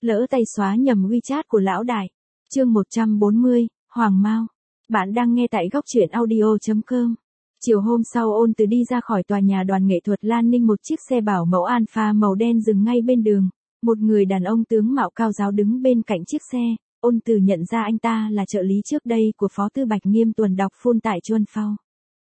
Lỡ tay xóa nhầm WeChat của lão đại. Chương 140, Hoàng Mao. Bạn đang nghe tại góc truyện audio.com. Chiều hôm sau Ôn Từ đi ra khỏi tòa nhà đoàn nghệ thuật Lan Ninh, một chiếc xe bảo mẫu Alpha màu đen dừng ngay bên đường. Một người đàn ông tướng mạo cao ráo đứng bên cạnh chiếc xe. Ôn Từ nhận ra anh ta là trợ lý trước đây của Phó Tư Bạch Nghiêm Tuần đọc phun tại Chuân Phao.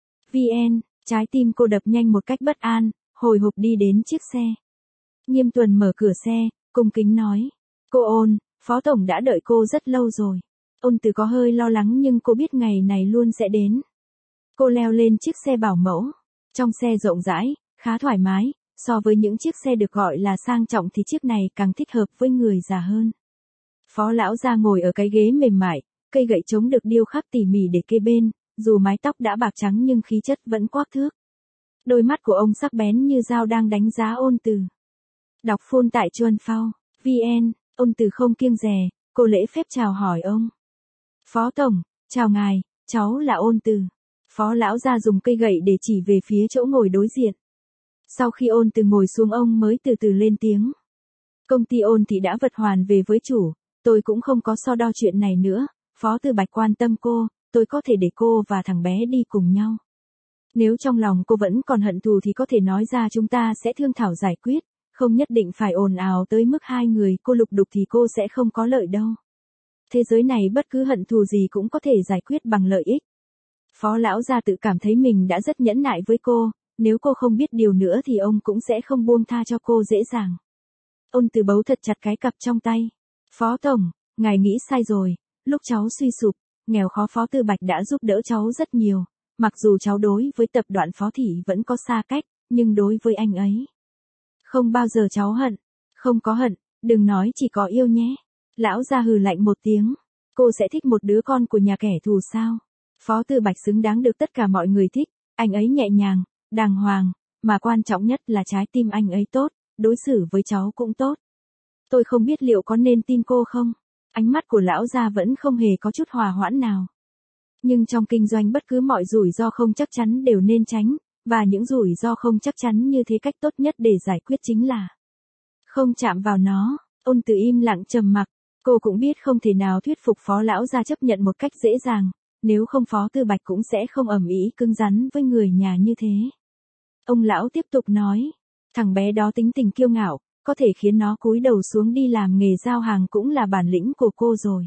VN, trái tim cô đập nhanh một cách bất an, hồi hộp đi đến chiếc xe. Nghiêm Tuần mở cửa xe, cung kính nói. Cô Ôn, Phó Tổng đã đợi cô rất lâu rồi. Ôn Từ có hơi lo lắng nhưng cô biết ngày này luôn sẽ đến. Cô leo lên chiếc xe bảo mẫu. Trong xe rộng rãi, khá thoải mái, so với những chiếc xe được gọi là sang trọng thì chiếc này càng thích hợp với người già hơn. Phó lão gia ngồi ở cái ghế mềm mại, cây gậy trống được điêu khắc tỉ mỉ để kê bên, dù mái tóc đã bạc trắng nhưng khí chất vẫn quắc thước. Đôi mắt của ông sắc bén như dao đang đánh giá Ôn Từ. Đọc phun tại Chuân Phao, VN, Ôn Từ không kiêng dè, cô lễ phép chào hỏi ông. Phó Tổng, chào ngài, cháu là Ôn Từ. Phó lão gia dùng cây gậy để chỉ về phía chỗ ngồi đối diện. Sau khi Ôn Từ ngồi xuống ông mới từ từ lên tiếng. Công ty Ôn thì đã vật hoàn về với chủ, tôi cũng không có so đo chuyện này nữa, Phó Tư Bạch quan tâm cô, tôi có thể để cô và thằng bé đi cùng nhau. Nếu trong lòng cô vẫn còn hận thù thì có thể nói ra, chúng ta sẽ thương thảo giải quyết, không nhất định phải ồn ào tới mức hai người cô lục đục thì cô sẽ không có lợi đâu. Thế giới này bất cứ hận thù gì cũng có thể giải quyết bằng lợi ích. Phó lão gia tự cảm thấy mình đã rất nhẫn nại với cô, nếu cô không biết điều nữa thì ông cũng sẽ không buông tha cho cô dễ dàng. Ôn Từ bấu thật chặt cái cặp trong tay. Phó Tổng, ngài nghĩ sai rồi, lúc cháu suy sụp, nghèo khó Phó Tư Bạch đã giúp đỡ cháu rất nhiều, mặc dù cháu đối với tập đoàn Phó Thị vẫn có xa cách, nhưng đối với anh ấy, không bao giờ cháu hận, không có hận, đừng nói chỉ có yêu nhé. Lão gia hừ lạnh một tiếng, cô sẽ thích một đứa con của nhà kẻ thù sao? Phó Tư Bạch xứng đáng được tất cả mọi người thích, anh ấy nhẹ nhàng, đàng hoàng, mà quan trọng nhất là trái tim anh ấy tốt, đối xử với cháu cũng tốt. Tôi không biết liệu có nên tin cô không? Ánh mắt của lão gia vẫn không hề có chút hòa hoãn nào. Nhưng trong kinh doanh bất cứ mọi rủi ro không chắc chắn đều nên tránh, và những rủi ro không chắc chắn như thế cách tốt nhất để giải quyết chính là không chạm vào nó. Ôn Từ im lặng trầm mặc, cô cũng biết không thể nào thuyết phục Phó lão gia chấp nhận một cách dễ dàng, nếu không Phó Tư Bạch cũng sẽ không ầm ĩ cứng rắn với người nhà như thế. Ông lão tiếp tục nói, thằng bé đó tính tình kiêu ngạo, có thể khiến nó cúi đầu xuống đi làm nghề giao hàng cũng là bản lĩnh của cô rồi.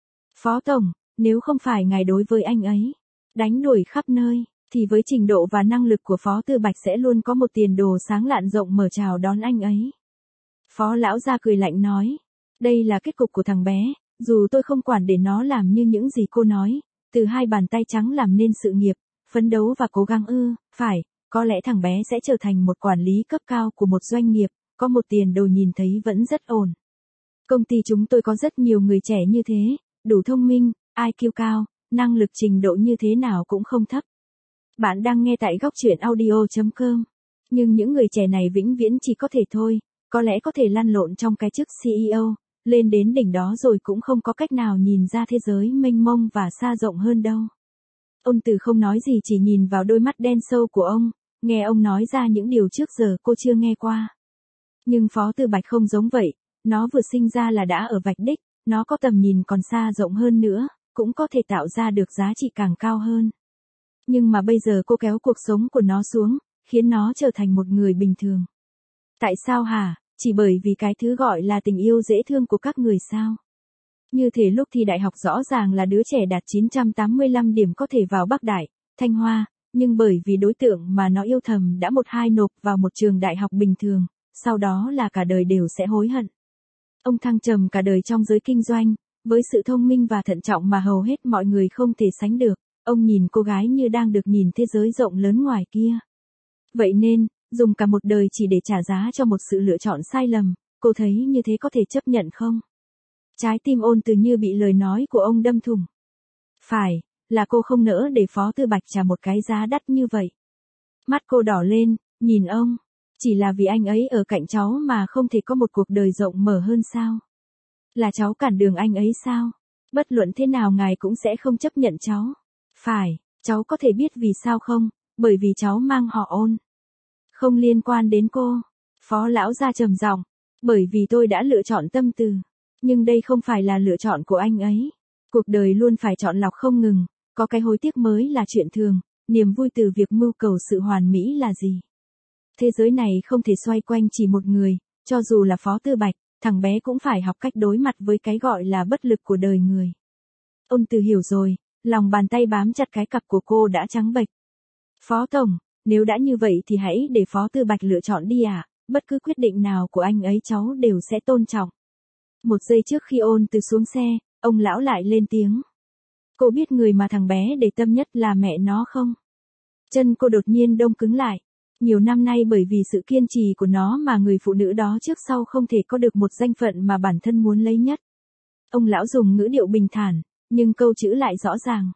Phó Tổng, nếu không phải ngài đối với anh ấy đánh đuổi khắp nơi, thì với trình độ và năng lực của Phó Tư Bạch sẽ luôn có một tiền đồ sáng lạn rộng mở chào đón anh ấy. Phó lão gia cười lạnh nói, đây là kết cục của thằng bé, dù tôi không quản để nó làm như những gì cô nói, từ hai bàn tay trắng làm nên sự nghiệp, phấn đấu và cố gắng phải, có lẽ thằng bé sẽ trở thành một quản lý cấp cao của một doanh nghiệp, có một tiền đồ nhìn thấy vẫn rất ổn. Công ty chúng tôi có rất nhiều người trẻ như thế, đủ thông minh, IQ cao, năng lực trình độ như thế nào cũng không thấp. Bạn đang nghe tại góc truyện audio.com. Nhưng những người trẻ này vĩnh viễn chỉ có thể thôi, có lẽ có thể lăn lộn trong cái chức CEO, lên đến đỉnh đó rồi cũng không có cách nào nhìn ra thế giới mênh mông và xa rộng hơn đâu. Ôn Từ không nói gì, chỉ nhìn vào đôi mắt đen sâu của ông, nghe ông nói ra những điều trước giờ cô chưa nghe qua. Nhưng Phó Tư Bạch không giống vậy, nó vừa sinh ra là đã ở vạch đích, nó có tầm nhìn còn xa rộng hơn nữa, cũng có thể tạo ra được giá trị càng cao hơn. Nhưng mà bây giờ cô kéo cuộc sống của nó xuống, khiến nó trở thành một người bình thường. Tại sao hả? Chỉ bởi vì cái thứ gọi là tình yêu dễ thương của các người sao? Như thể lúc thi đại học rõ ràng là đứa trẻ đạt 985 điểm có thể vào Bắc Đại, Thanh Hoa, nhưng bởi vì đối tượng mà nó yêu thầm đã một hai nộp vào một trường đại học bình thường, sau đó là cả đời đều sẽ hối hận. Ông thăng trầm cả đời trong giới kinh doanh, với sự thông minh và thận trọng mà hầu hết mọi người không thể sánh được, ông nhìn cô gái như đang được nhìn thế giới rộng lớn ngoài kia. Vậy nên, dùng cả một đời chỉ để trả giá cho một sự lựa chọn sai lầm, cô thấy như thế có thể chấp nhận không? Trái tim Ôn Từ như bị lời nói của ông đâm thủng. Phải, là cô không nỡ để Phó Tư Bạch trả một cái giá đắt như vậy. Mắt cô đỏ lên, nhìn ông. Chỉ là vì anh ấy ở cạnh cháu mà không thể có một cuộc đời rộng mở hơn sao? Là cháu cản đường anh ấy sao? Bất luận thế nào ngài cũng sẽ không chấp nhận cháu. Phải, cháu có thể biết vì sao không? Bởi vì cháu mang họ Ôn. Không liên quan đến cô. Phó lão gia trầm giọng. Bởi vì tôi đã lựa chọn tâm từ. Nhưng đây không phải là lựa chọn của anh ấy. Cuộc đời luôn phải chọn lọc không ngừng, có cái hối tiếc mới là chuyện thường, niềm vui từ việc mưu cầu sự hoàn mỹ là gì. Thế giới này không thể xoay quanh chỉ một người, cho dù là Phó Tư Bạch, thằng bé cũng phải học cách đối mặt với cái gọi là bất lực của đời người. Ôn Từ hiểu rồi, lòng bàn tay bám chặt cái cặp của cô đã trắng bệch. Phó Tổng, nếu đã như vậy thì hãy để Phó Tư Bạch lựa chọn đi ạ, bất cứ quyết định nào của anh ấy cháu đều sẽ tôn trọng. Một giây trước khi Ôn Từ xuống xe, ông lão lại lên tiếng. Cô biết người mà thằng bé để tâm nhất là mẹ nó không? Chân cô đột nhiên đông cứng lại. Nhiều năm nay bởi vì sự kiên trì của nó mà người phụ nữ đó trước sau không thể có được một danh phận mà bản thân muốn lấy nhất. Ông lão dùng ngữ điệu bình thản, nhưng câu chữ lại rõ ràng.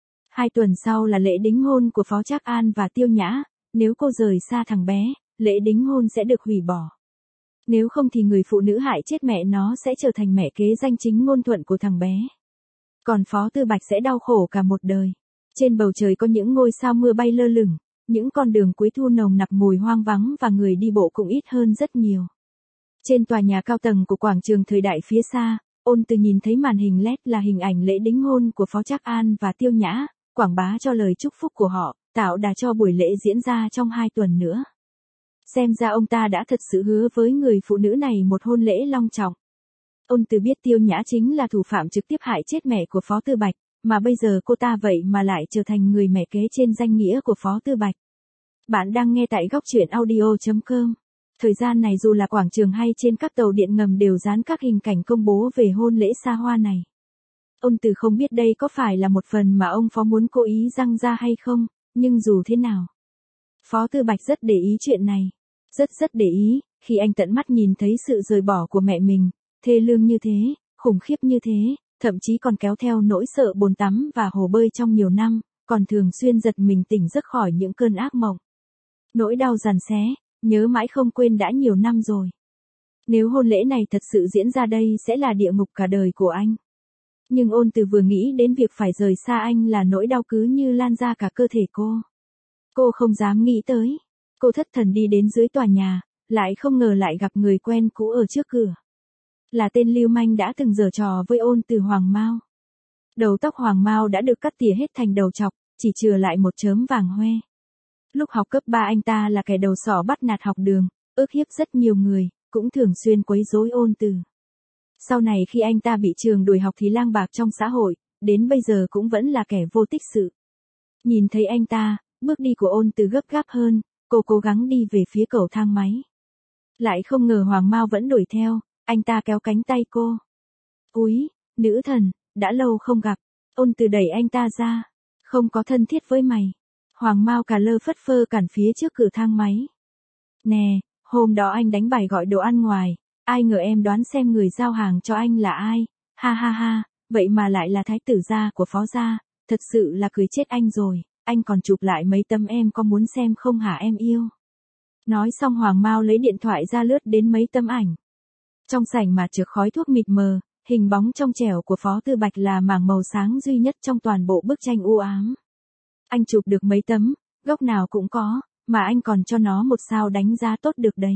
2 tuần sau là lễ đính hôn của Phó Trác An và Tiêu Nhã, nếu cô rời xa thằng bé, lễ đính hôn sẽ được hủy bỏ. Nếu không thì người phụ nữ hại chết mẹ nó sẽ trở thành mẹ kế danh chính ngôn thuận của thằng bé. Còn Phó Tư Bạch sẽ đau khổ cả một đời. Trên bầu trời có những ngôi sao mưa bay lơ lửng, những con đường cuối thu nồng nặc mùi hoang vắng và người đi bộ cũng ít hơn rất nhiều. Trên tòa nhà cao tầng của quảng trường thời đại phía xa, Ôn Từ nhìn thấy màn hình LED là hình ảnh lễ đính hôn của Phó Trác An và Tiêu Nhã, quảng bá cho lời chúc phúc của họ, tạo đà cho buổi lễ diễn ra trong 2 tuần nữa. Xem ra ông ta đã thật sự hứa với người phụ nữ này một hôn lễ long trọng. Ôn Từ biết Tiêu Nhã chính là thủ phạm trực tiếp hại chết mẹ của Phó Tư Bạch, mà bây giờ cô ta vậy mà lại trở thành người mẹ kế trên danh nghĩa của Phó Tư Bạch. Bạn đang nghe tại góc truyện audio.com. Thời gian này dù là quảng trường hay trên các tàu điện ngầm đều dán các hình cảnh công bố về hôn lễ xa hoa này. Ôn Từ không biết đây có phải là một phần mà ông Phó muốn cố ý răng ra hay không, nhưng dù thế nào, Phó Tư Bạch rất để ý chuyện này. Rất để ý, khi anh tận mắt nhìn thấy sự rời bỏ của mẹ mình, thê lương như thế, khủng khiếp như thế, thậm chí còn kéo theo nỗi sợ bồn tắm và hồ bơi trong nhiều năm, còn thường xuyên giật mình tỉnh giấc khỏi những cơn ác mộng. Nỗi đau giằng xé, nhớ mãi không quên đã nhiều năm rồi. Nếu hôn lễ này thật sự diễn ra đây sẽ là địa ngục cả đời của anh. Nhưng Ôn Từ vừa nghĩ đến việc phải rời xa anh là nỗi đau cứ như lan ra cả cơ thể cô. Cô không dám nghĩ tới. Cô thất thần đi đến dưới tòa nhà, lại không ngờ lại gặp người quen cũ ở trước cửa. Là tên lưu manh đã từng giở trò với Ôn Từ, Hoàng Mao. Đầu tóc Hoàng Mao đã được cắt tỉa hết thành đầu trọc, chỉ chừa lại một chớm vàng hoe. Lúc học cấp 3 anh ta là kẻ đầu sỏ bắt nạt học đường, ức hiếp rất nhiều người, cũng thường xuyên quấy rối Ôn Từ. Sau này khi anh ta bị trường đuổi học thì lang bạc trong xã hội, đến bây giờ cũng vẫn là kẻ vô tích sự. Nhìn thấy anh ta, bước đi của Ôn Từ gấp gáp hơn, cô cố gắng đi về phía cầu thang máy. Lại không ngờ Hoàng Mao vẫn đuổi theo, anh ta kéo cánh tay cô. Úi, nữ thần, đã lâu không gặp. Ôn Từ đẩy anh ta ra. Không có thân thiết với mày. Hoàng Mao cà lơ phất phơ cản phía trước cửa thang máy. Nè, hôm đó anh đánh bài gọi đồ ăn ngoài, ai ngờ em đoán xem người giao hàng cho anh là ai. Ha ha ha, vậy mà lại là thái tử gia của Phó gia, thật sự là cười chết anh rồi. Anh còn chụp lại mấy tấm, em có muốn xem không hả em yêu? Nói xong Hoàng Mao lấy điện thoại ra lướt đến mấy tấm ảnh. Trong sảnh mà chực khói thuốc mịt mờ, hình bóng trong trẻo của Phó Tư Bạch là mảng màu sáng duy nhất trong toàn bộ bức tranh u ám. Anh chụp được mấy tấm, góc nào cũng có, mà anh còn cho nó một sao đánh giá tốt được đấy.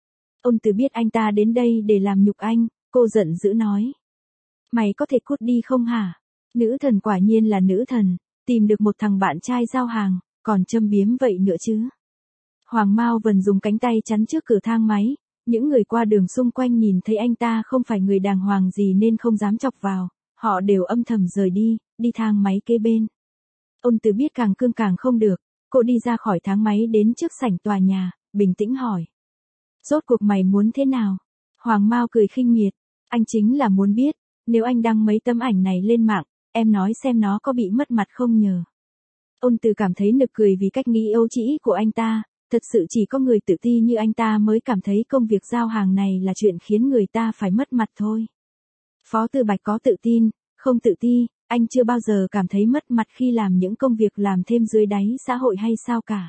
Ôn Từ biết anh ta đến đây để làm nhục anh, cô giận dữ nói. Mày có thể cút đi không hả? Nữ thần quả nhiên là nữ thần, tìm được một thằng bạn trai giao hàng, còn châm biếm vậy nữa chứ. Hoàng Mao Vân dùng cánh tay chắn trước cửa thang máy, những người qua đường xung quanh nhìn thấy anh ta không phải người đàng hoàng gì nên không dám chọc vào, họ đều âm thầm rời đi, đi thang máy kế bên. Ôn Từ biết càng cương càng không được, cô đi ra khỏi thang máy đến trước sảnh tòa nhà, bình tĩnh hỏi. Rốt cuộc mày muốn thế nào? Hoàng Mao cười khinh miệt, anh chính là muốn biết, nếu anh đăng mấy tấm ảnh này lên mạng, em nói xem nó có bị mất mặt không nhờ. Ôn Từ cảm thấy nực cười vì cách nghĩ ấu trĩ của anh ta, thật sự chỉ có người tự ti như anh ta mới cảm thấy công việc giao hàng này là chuyện khiến người ta phải mất mặt thôi. Phó Tư Bạch có tự tin, không tự ti, anh chưa bao giờ cảm thấy mất mặt khi làm những công việc làm thêm dưới đáy xã hội hay sao cả.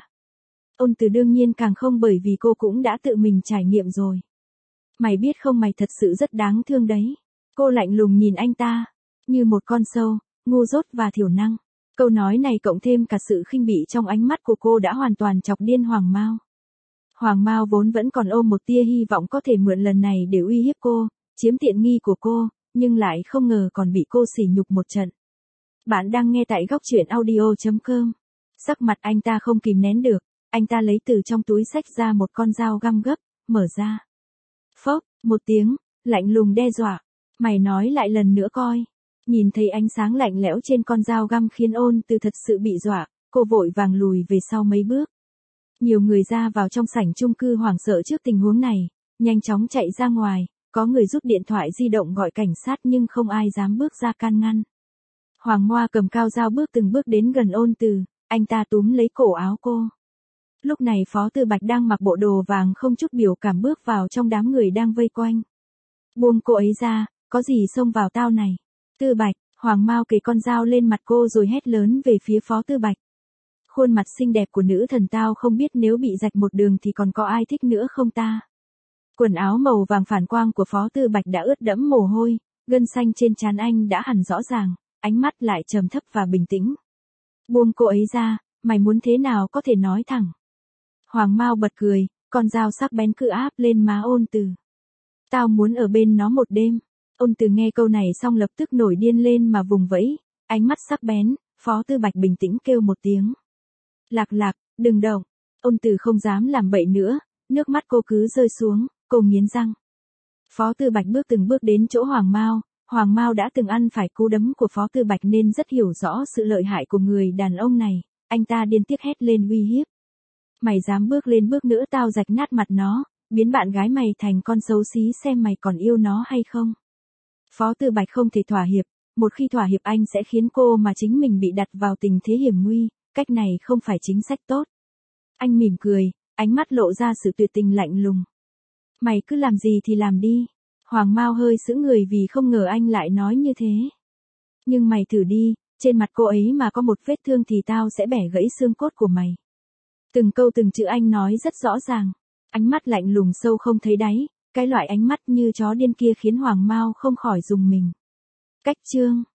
Ôn Từ đương nhiên càng không, bởi vì cô cũng đã tự mình trải nghiệm rồi. Mày biết không, mày thật sự rất đáng thương đấy. Cô lạnh lùng nhìn anh ta, như một con sâu, ngu dốt và thiểu năng. Câu nói này cộng thêm cả sự khinh bỉ trong ánh mắt của cô đã hoàn toàn chọc điên Hoàng Mao. Hoàng Mao vốn vẫn còn ôm một tia hy vọng có thể mượn lần này để uy hiếp cô, chiếm tiện nghi của cô, nhưng lại không ngờ còn bị cô sỉ nhục một trận. Bạn đang nghe tại góc truyện audio.com. Sắc mặt anh ta không kìm nén được, anh ta lấy từ trong túi xách ra một con dao găm gấp, mở ra. Phốc, một tiếng, lạnh lùng đe dọa. Mày nói lại lần nữa coi. Nhìn thấy ánh sáng lạnh lẽo trên con dao găm khiến Ôn Từ thật sự bị dọa, cô vội vàng lùi về sau mấy bước. Nhiều người ra vào trong sảnh chung cư hoảng sợ trước tình huống này, nhanh chóng chạy ra ngoài, có người rút điện thoại di động gọi cảnh sát nhưng không ai dám bước ra can ngăn. Hoàng Hoa cầm cao dao bước từng bước đến gần Ôn Từ, anh ta túm lấy cổ áo cô. Lúc này Phó Tư Bạch đang mặc bộ đồ vàng không chút biểu cảm bước vào trong đám người đang vây quanh. Buông cô ấy ra, có gì xông vào tao này. Tư Bạch, Hoàng Mao kề con dao lên mặt cô rồi hét lớn về phía Phó Tư Bạch. Khuôn mặt xinh đẹp của nữ thần tao không biết nếu bị rạch một đường thì còn có ai thích nữa không ta. Quần áo màu vàng phản quang của Phó Tư Bạch đã ướt đẫm mồ hôi, gân xanh trên trán anh đã hẳn rõ ràng, ánh mắt lại trầm thấp và bình tĩnh. Buông cô ấy ra, mày muốn thế nào có thể nói thẳng. Hoàng Mao bật cười, con dao sắc bén cứ áp lên má Ôn Từ. Tao muốn ở bên nó một đêm. Ôn Từ nghe câu này xong lập tức nổi điên lên mà vùng vẫy, ánh mắt sắc bén, Phó Tư Bạch bình tĩnh kêu một tiếng. Lạc Lạc, đừng động. Ôn Từ không dám làm bậy nữa, nước mắt cô cứ rơi xuống, cô nghiến răng. Phó Tư Bạch bước từng bước đến chỗ Hoàng Mao đã từng ăn phải cú đấm của Phó Tư Bạch nên rất hiểu rõ sự lợi hại của người đàn ông này, anh ta điên tiết hét lên uy hiếp. Mày dám bước lên bước nữa tao rạch nát mặt nó, biến bạn gái mày thành con xấu xí xem mày còn yêu nó hay không. Phó Tư Bạch không thể thỏa hiệp, một khi thỏa hiệp anh sẽ khiến cô mà chính mình bị đặt vào tình thế hiểm nguy, cách này không phải chính sách tốt. Anh mỉm cười, ánh mắt lộ ra sự tuyệt tình lạnh lùng. Mày cứ làm gì thì làm đi. Hoàng Mao hơi sững người vì không ngờ anh lại nói như thế. Nhưng mày thử đi, trên mặt cô ấy mà có một vết thương thì tao sẽ bẻ gãy xương cốt của mày. Từng câu từng chữ anh nói rất rõ ràng. Ánh mắt lạnh lùng sâu không thấy đáy, cái loại ánh mắt như chó điên kia khiến Hoàng Mao không khỏi rùng mình. Cách chương